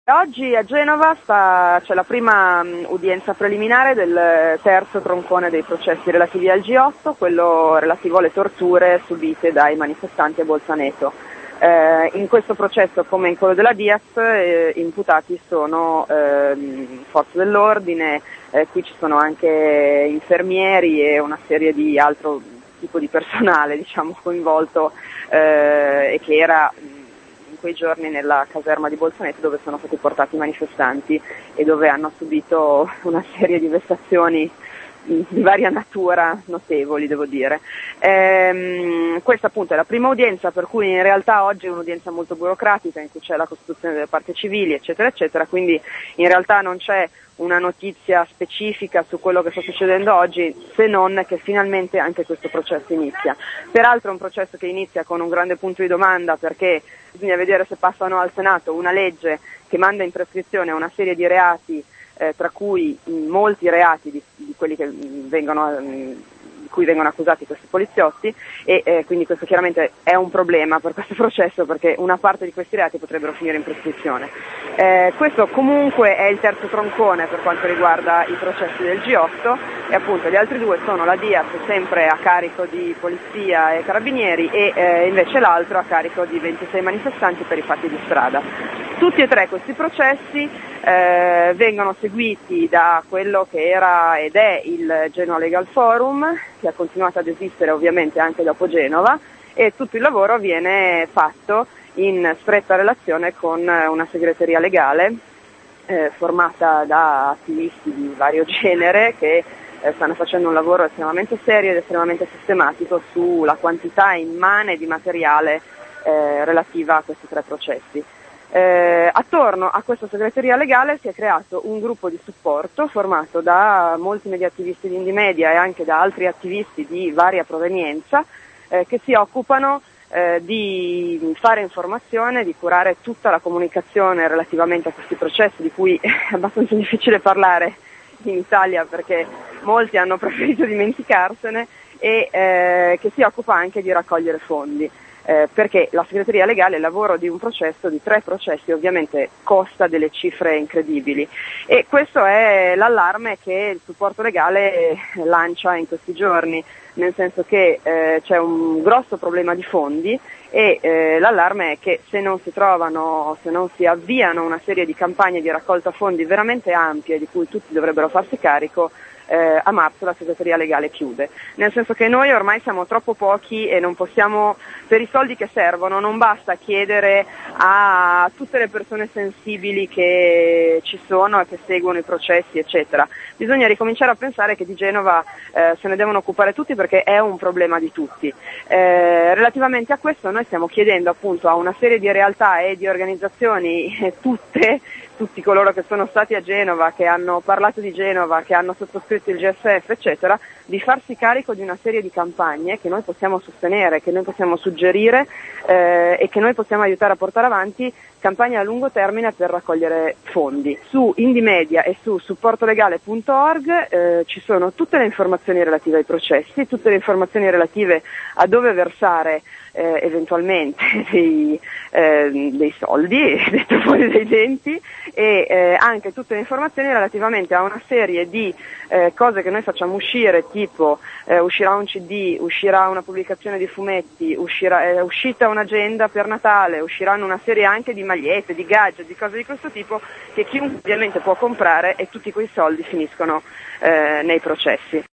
Oggi a Genova c'è la prima udienza preliminare del terzo troncone dei processi relativi al G8, quello relativo alle torture subite dai manifestanti a Bolzaneto. In questo processo, come in quello della Diaz, imputati sono forze dell'ordine, qui ci sono anche infermieri e una serie di altro tipo di personale, diciamo, coinvolto e che era in quei giorni nella caserma di Bolzaneto, dove sono stati portati i manifestanti e dove hanno subito una serie di vessazioni di varia natura notevoli, devo dire. Questa appunto è la prima udienza, per cui in realtà oggi è un'udienza molto burocratica in cui c'è la costituzione delle parti civili, eccetera, eccetera, quindi in realtà non c'è una notizia specifica su quello che sta succedendo oggi, se non che finalmente anche questo processo inizia. Peraltro è un processo che inizia con un grande punto di domanda, perché bisogna vedere se passano al Senato una legge che manda in prescrizione una serie di reati, tra cui molti reati di quelli che di cui vengono accusati questi poliziotti, e quindi questo chiaramente è un problema per questo processo, perché una parte di questi reati potrebbero finire in prescrizione. Questo comunque è il terzo troncone per quanto riguarda i processi del G8, e appunto gli altri due sono la Diaz, sempre a carico di polizia e carabinieri, e invece l'altro a carico di 26 manifestanti per i fatti di strada. Tutti e tre questi processi vengono seguiti da quello che era ed è il Genoa Legal Forum, che ha continuato ad esistere ovviamente anche dopo Genova, e tutto il lavoro viene fatto in stretta relazione con una segreteria legale formata da attivisti di vario genere che stanno facendo un lavoro estremamente serio ed estremamente sistematico sulla quantità immane di materiale relativa a questi tre processi. Attorno a questa segreteria legale si è creato un gruppo di supporto formato da molti mediattivisti di Indymedia e anche da altri attivisti di varia provenienza che si occupano di fare informazione, di curare tutta la comunicazione relativamente a questi processi, di cui è abbastanza difficile parlare in Italia perché molti hanno preferito dimenticarsene, e che si occupa anche di raccogliere fondi. Perché la segreteria legale, il lavoro di un processo, di tre processi, ovviamente costa delle cifre incredibili, e questo è l'allarme che il supporto legale lancia in questi giorni, nel senso che c'è un grosso problema di fondi, e l'allarme è che se non si avviano una serie di campagne di raccolta fondi veramente ampie, di cui tutti dovrebbero farsi carico, a marzo la segreteria legale chiude, nel senso che noi ormai siamo troppo pochi e non possiamo, per i soldi che servono non basta chiedere a tutte le persone sensibili che ci sono e che seguono i processi eccetera, bisogna ricominciare a pensare che di Genova se ne devono occupare tutti, perché è un problema di tutti. Relativamente a questo noi stiamo chiedendo appunto a una serie di realtà e di organizzazioni, tutti coloro che sono stati a Genova, che hanno parlato di Genova, che hanno sottoscritto il GSF, eccetera, di farsi carico di una serie di campagne che noi possiamo sostenere, che noi possiamo suggerire e che noi possiamo aiutare a portare avanti, campagne a lungo termine per raccogliere fondi. Su Indymedia e su supportolegale.org ci sono tutte le informazioni relative ai processi, tutte le informazioni relative a dove versare eventualmente dei soldi, detto fuori dai denti, e anche tutte le informazioni relativamente a una serie di cose che noi facciamo uscire, tipo uscirà un CD, uscirà una pubblicazione di fumetti, è uscita un'agenda per Natale, usciranno una serie anche di magliette, di gadget, di cose di questo tipo, che chiunque ovviamente può comprare, e tutti quei soldi finiscono nei processi.